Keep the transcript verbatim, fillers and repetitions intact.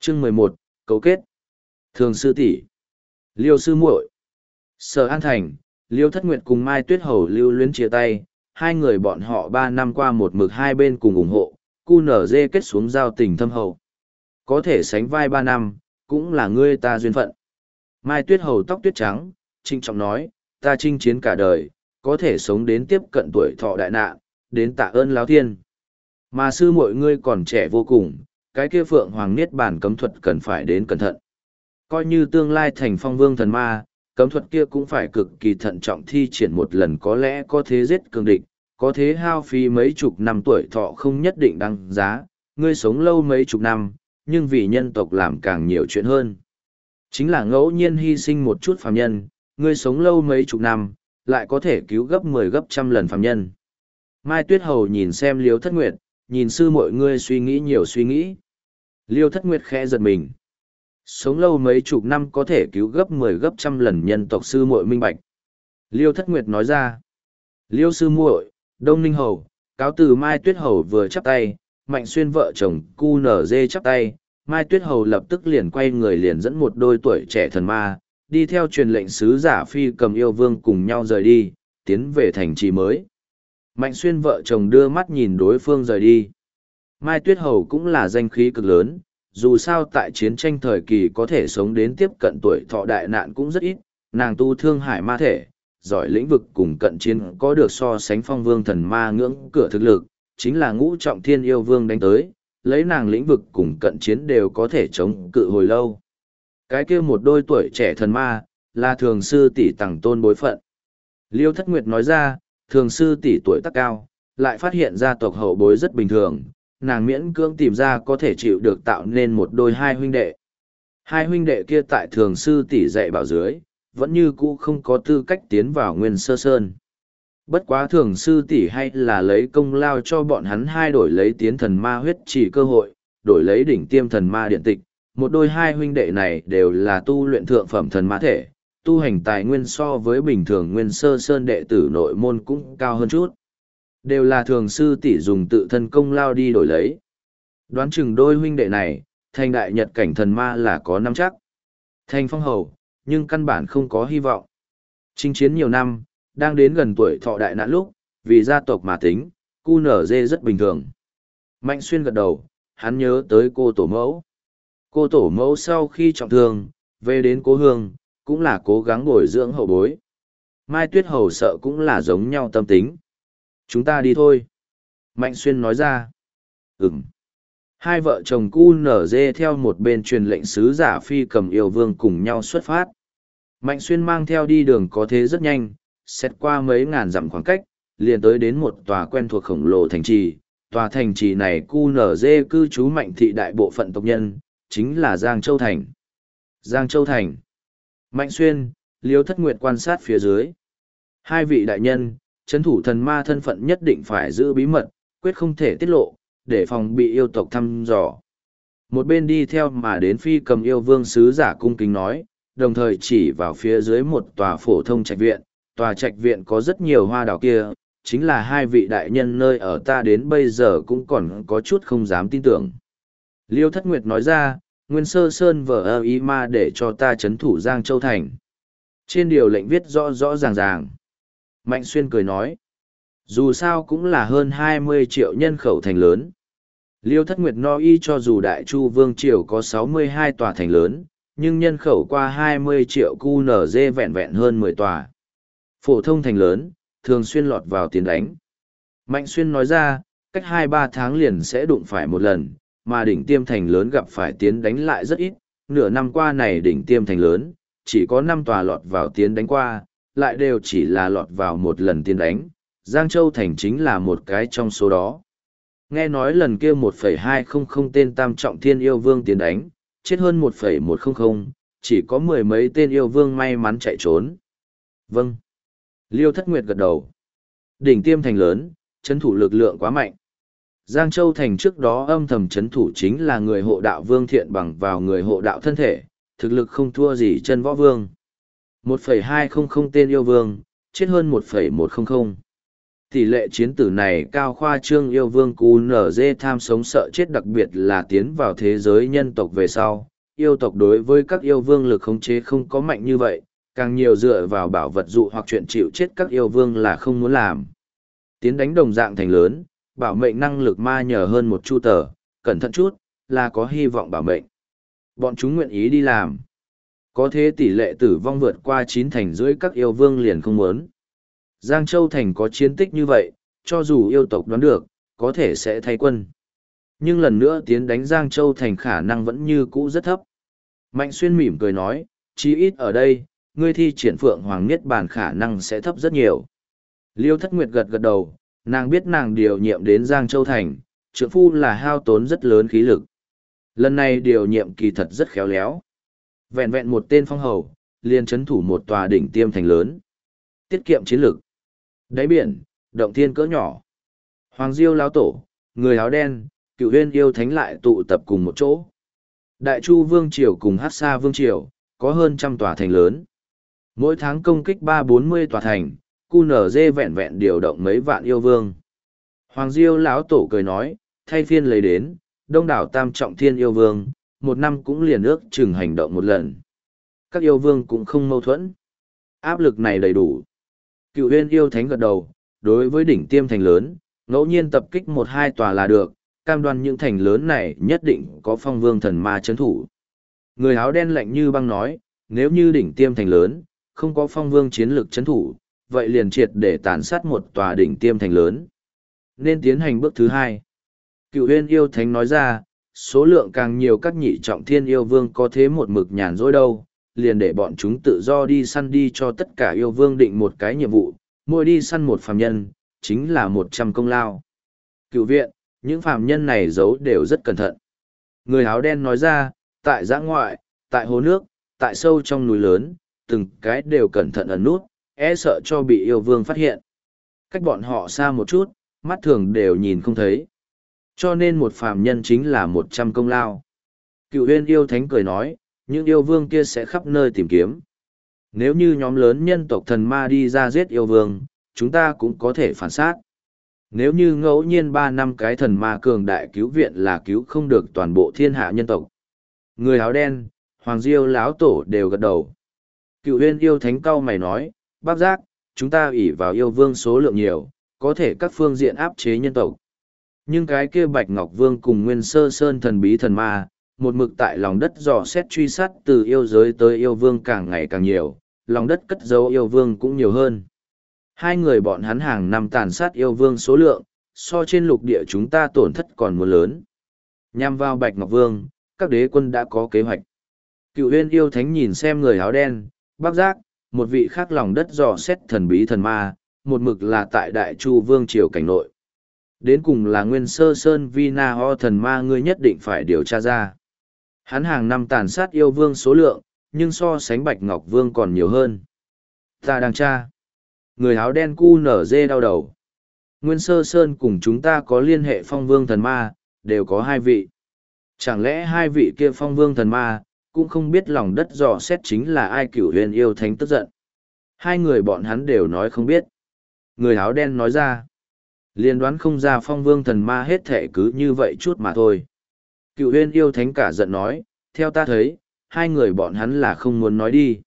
Chương mười một, cấu kết. Thường sư tỷ, Liêu sư muội. Sở An Thành, Liêu Thất Nguyệt cùng Mai Tuyết Hầu lưu luyến chia tay, hai người bọn họ ba năm qua một mực hai bên cùng ủng hộ, cu nở dê kết xuống giao tình thâm hậu. Có thể sánh vai ba năm, cũng là ngươi ta duyên phận. Mai Tuyết Hầu tóc tuyết trắng, trinh trọng nói, ta chinh chiến cả đời, có thể sống đến tiếp cận tuổi thọ đại nạn, đến tạ ơn Láo Thiên. Mà sư muội ngươi còn trẻ vô cùng, cái kia Phượng Hoàng Niết Bàn cấm thuật cần phải đến cẩn thận. Coi như tương lai thành phong vương thần ma, cấm thuật kia cũng phải cực kỳ thận trọng thi triển một lần, có lẽ có thế giết cường địch, có thế hao phí mấy chục năm tuổi thọ không nhất định đăng giá, ngươi sống lâu mấy chục năm, nhưng vì nhân tộc làm càng nhiều chuyện hơn. Chính là ngẫu nhiên hy sinh một chút phàm nhân, ngươi sống lâu mấy chục năm, lại có thể cứu gấp mười gấp trăm lần phàm nhân. Mai Tuyết Hầu nhìn xem Liêu Thất Nguyệt, nhìn sư muội ngươi suy nghĩ nhiều suy nghĩ. Liêu Thất Nguyệt khẽ giật mình. Sống lâu mấy chục năm có thể cứu gấp mười gấp trăm lần nhân tộc sư muội minh bạch. Liêu Thất Nguyệt nói ra. Liêu sư muội, Đông Ninh Hầu, cáo từ. Mai Tuyết Hầu vừa chắp tay, Mạnh Xuyên vợ chồng cu nở dê chắp tay. Mai Tuyết Hầu lập tức liền quay người liền dẫn một đôi tuổi trẻ thần ma, đi theo truyền lệnh sứ giả Phi Cầm Yêu Vương cùng nhau rời đi, tiến về thành trì mới. Mạnh Xuyên vợ chồng đưa mắt nhìn đối phương rời đi. Mai Tuyết Hầu cũng là danh khí cực lớn, dù sao tại chiến tranh thời kỳ có thể sống đến tiếp cận tuổi thọ đại nạn cũng rất ít, nàng tu thương hải ma thể, giỏi lĩnh vực cùng cận chiến có được so sánh phong vương thần ma ngưỡng cửa thực lực, chính là ngũ trọng thiên yêu vương đánh tới, lấy nàng lĩnh vực cùng cận chiến đều có thể chống cự hồi lâu. Cái kia một đôi tuổi trẻ thần ma, là thường sư tỷ Tằng Tôn bối phận. Liêu Thất Nguyệt nói ra, thường sư tỷ tuổi tác cao, lại phát hiện ra tộc hậu bối rất bình thường, nàng miễn cưỡng tìm ra có thể chịu được tạo nên một đôi hai huynh đệ. Hai huynh đệ kia tại thường sư tỷ dạy bảo dưới, vẫn như cũ không có tư cách tiến vào Nguyên Sơ Sơn. Bất quá thường sư tỷ hay là lấy công lao cho bọn hắn hai đổi lấy tiến thần ma huyết chỉ cơ hội, đổi lấy đỉnh tiêm thần ma điện tịch. Một đôi hai huynh đệ này đều là tu luyện thượng phẩm thần ma thể, tu hành tài nguyên so với bình thường Nguyên Sơ Sơn đệ tử nội môn cũng cao hơn chút. Đều là thường sư tỷ dùng tự thân công lao đi đổi lấy. Đoán chừng đôi huynh đệ này, thành đại nhật cảnh thần ma là có nắm chắc. Thành phong hầu, nhưng căn bản không có hy vọng. Chinh chiến nhiều năm, đang đến gần tuổi thọ đại nạn lúc, vì gia tộc mà tính, cu nở dê rất bình thường. Mạnh Xuyên gật đầu, hắn nhớ tới cô tổ mẫu. Cô tổ mẫu sau khi trọng thương, về đến cố hương, cũng là cố gắng bồi dưỡng hậu bối. Mai Tuyết Hầu sợ cũng là giống nhau tâm tính. Chúng ta đi thôi. Mạnh Xuyên nói ra. Ừm. Hai vợ chồng cu nở dê theo một bên truyền lệnh sứ giả Phi Cầm Yêu Vương cùng nhau xuất phát. Mạnh Xuyên mang theo đi đường có thế rất nhanh, xét qua mấy ngàn dặm khoảng cách, liền tới đến một tòa quen thuộc khổng lồ thành trì. Tòa thành trì này cu nở dê cư trú Mạnh thị đại bộ phận tộc nhân, chính là Giang Châu Thành. Giang Châu Thành. Mạnh Xuyên, Liêu Thất Nguyệt quan sát phía dưới. Hai vị đại nhân, chấn thủ thần ma thân phận nhất định phải giữ bí mật, quyết không thể tiết lộ, để phòng bị yêu tộc thăm dò. Một bên đi theo mà đến Phi Cầm Yêu Vương sứ giả cung kính nói, đồng thời chỉ vào phía dưới một tòa phổ thông trạch viện. Tòa trạch viện có rất nhiều hoa đào kia, chính là hai vị đại nhân nơi ở ta đến bây giờ cũng còn có chút không dám tin tưởng. Liêu Thất Nguyệt nói ra, Nguyên Sơ Sơn vở ơ ý ma để cho ta chấn thủ Giang Châu Thành. Trên điều lệnh viết rõ rõ ràng ràng. Mạnh Xuyên cười nói, dù sao cũng là hơn hai mươi triệu nhân khẩu thành lớn. Liêu Thất Nguyệt no y cho dù Đại Chu Vương Triều có sáu mươi hai tòa thành lớn, nhưng nhân khẩu qua hai mươi triệu cu nở dê vẹn vẹn hơn mười tòa. Phổ thông thành lớn, thường xuyên lọt vào tiền đánh. Mạnh Xuyên nói ra, cách hai ba tháng liền sẽ đụng phải một lần, mà đỉnh tiêm thành lớn gặp phải tiến đánh lại rất ít. Nửa năm qua này đỉnh tiêm thành lớn, chỉ có năm tòa lọt vào tiến đánh qua, lại đều chỉ là lọt vào một lần tiến đánh. Giang Châu Thành chính là một cái trong số đó. Nghe nói lần kia một phẩy hai không không tên tam trọng thiên yêu vương tiến đánh, chết hơn một phẩy một không không, chỉ có mười mấy tên yêu vương may mắn chạy trốn. Vâng. Liêu Thất Nguyệt gật đầu. Đỉnh tiêm thành lớn, chấn thủ lực lượng quá mạnh. Giang Châu Thành trước đó âm thầm chấn thủ chính là người hộ đạo Vương Thiện bằng vào người hộ đạo thân thể, thực lực không thua gì chân võ vương. một phẩy hai không không tên yêu vương, chết hơn một phẩy một không không. Tỷ lệ chiến tử này cao khoa trương yêu vương cu nở dê tham sống sợ chết, đặc biệt là tiến vào thế giới nhân tộc về sau. Yêu tộc đối với các yêu vương lực khống chế không có mạnh như vậy, càng nhiều dựa vào bảo vật dụ hoặc chuyện chịu chết các yêu vương là không muốn làm. Tiến đánh đồng dạng thành lớn, bảo mệnh năng lực ma nhờ hơn một chu tờ, cẩn thận chút, là có hy vọng bảo mệnh. Bọn chúng nguyện ý đi làm. Có thế tỷ lệ tử vong vượt qua chín thành rưỡi các yêu vương liền không muốn. Giang Châu Thành có chiến tích như vậy, cho dù yêu tộc đoán được, có thể sẽ thay quân. Nhưng lần nữa tiến đánh Giang Châu Thành khả năng vẫn như cũ rất thấp. Mạnh Xuyên mỉm cười nói, chí ít ở đây, ngươi thi triển Phượng Hoàng Niết Bàn khả năng sẽ thấp rất nhiều. Liêu Thất Nguyệt gật gật đầu, nàng biết nàng điều nhiệm đến Giang Châu Thành, trượng phu là hao tốn rất lớn khí lực. Lần này điều nhiệm kỳ thật rất khéo léo. Vẹn vẹn một tên phong hầu, liền chấn thủ một tòa đỉnh tiêm thành lớn. Tiết kiệm chiến lực. Đáy biển, động thiên cỡ nhỏ. Hoàng Diêu lão tổ, người áo đen, Cửu Huyên yêu thánh lại tụ tập cùng một chỗ. Đại Chu Vương Triều cùng Hắc Sa Vương Triều, có hơn trăm tòa thành lớn. Mỗi tháng công kích ba bốn mươi tòa thành, cu nở dê vẹn vẹn điều động mấy vạn yêu vương. Hoàng Diêu lão tổ cười nói, thay phiên lấy đến, đông đảo tam trọng thiên yêu vương, một năm cũng liền ước chừng hành động một lần. Các yêu vương cũng không mâu thuẫn. Áp lực này đầy đủ. Cựu Huyên yêu thánh gật đầu, đối với đỉnh tiêm thành lớn, ngẫu nhiên tập kích một hai tòa là được, cam đoan những thành lớn này nhất định có phong vương thần ma chấn thủ. Người áo đen lạnh như băng nói, nếu như đỉnh tiêm thành lớn, không có phong vương chiến lực chấn thủ, vậy liền triệt để tàn sát một tòa đỉnh tiêm thành lớn. Nên tiến hành bước thứ hai. Cựu Huyên yêu thánh nói ra, số lượng càng nhiều các nhị trọng thiên yêu vương có thế một mực nhàn rỗi đâu, liền để bọn chúng tự do đi săn đi, cho tất cả yêu vương định một cái nhiệm vụ, mỗi đi săn một phàm nhân, chính là một trăm công lao. Cựu viện, những phàm nhân này giấu đều rất cẩn thận. Người áo đen nói ra, tại giã ngoại, tại hồ nước, tại sâu trong núi lớn, từng cái đều cẩn thận ẩn nút, e sợ cho bị yêu vương phát hiện. Cách bọn họ xa một chút, mắt thường đều nhìn không thấy. Cho nên một phàm nhân chính là một trăm công lao. Cựu Huyên yêu thánh cười nói, những yêu vương kia sẽ khắp nơi tìm kiếm. Nếu như nhóm lớn nhân tộc thần ma đi ra giết yêu vương, chúng ta cũng có thể phản sát. Nếu như ngẫu nhiên ba năm cái thần ma cường đại cứu viện là cứu không được toàn bộ thiên hạ nhân tộc. Người áo đen, Hoàng Diêu lão tổ đều gật đầu. Cựu Huyên yêu thánh cau mày nói, bác giác, chúng ta ỷ vào yêu vương số lượng nhiều, có thể các phương diện áp chế nhân tộc. Nhưng cái kia Bạch Ngọc Vương cùng Nguyên Sơ Sơn thần bí thần ma, một mực tại lòng đất dò xét truy sát từ yêu giới tới yêu vương càng ngày càng nhiều, lòng đất cất giấu yêu vương cũng nhiều hơn. Hai người bọn hắn hàng năm tàn sát yêu vương số lượng, so trên lục địa chúng ta tổn thất còn muốn lớn. Nhằm vào Bạch Ngọc Vương, các đế quân đã có kế hoạch. Cựu Huyên yêu thánh nhìn xem người áo đen, bác giác, một vị khác lòng đất dò xét thần bí thần ma, một mực là tại Đại Chu Vương Triều cảnh nội. Đến cùng là Nguyên Sơ Sơn Vina Ho thần ma, ngươi nhất định phải điều tra ra. Hắn hàng năm tàn sát yêu vương số lượng, nhưng so sánh Bạch Ngọc Vương còn nhiều hơn. Ta đang tra. Người áo đen cu nở dê đau đầu. Nguyên Sơ Sơn cùng chúng ta có liên hệ phong vương thần ma, đều có hai vị. Chẳng lẽ hai vị kia phong vương thần ma, cũng không biết lòng đất dò xét chính là ai? Cửu Huyền yêu thánh tức giận. Hai người bọn hắn đều nói không biết. Người áo đen nói ra. Liên đoán không ra phong vương thần ma hết thể cứ như vậy chút mà thôi. Cựu Huyên yêu thánh cả giận nói, theo ta thấy, hai người bọn hắn là không muốn nói đi.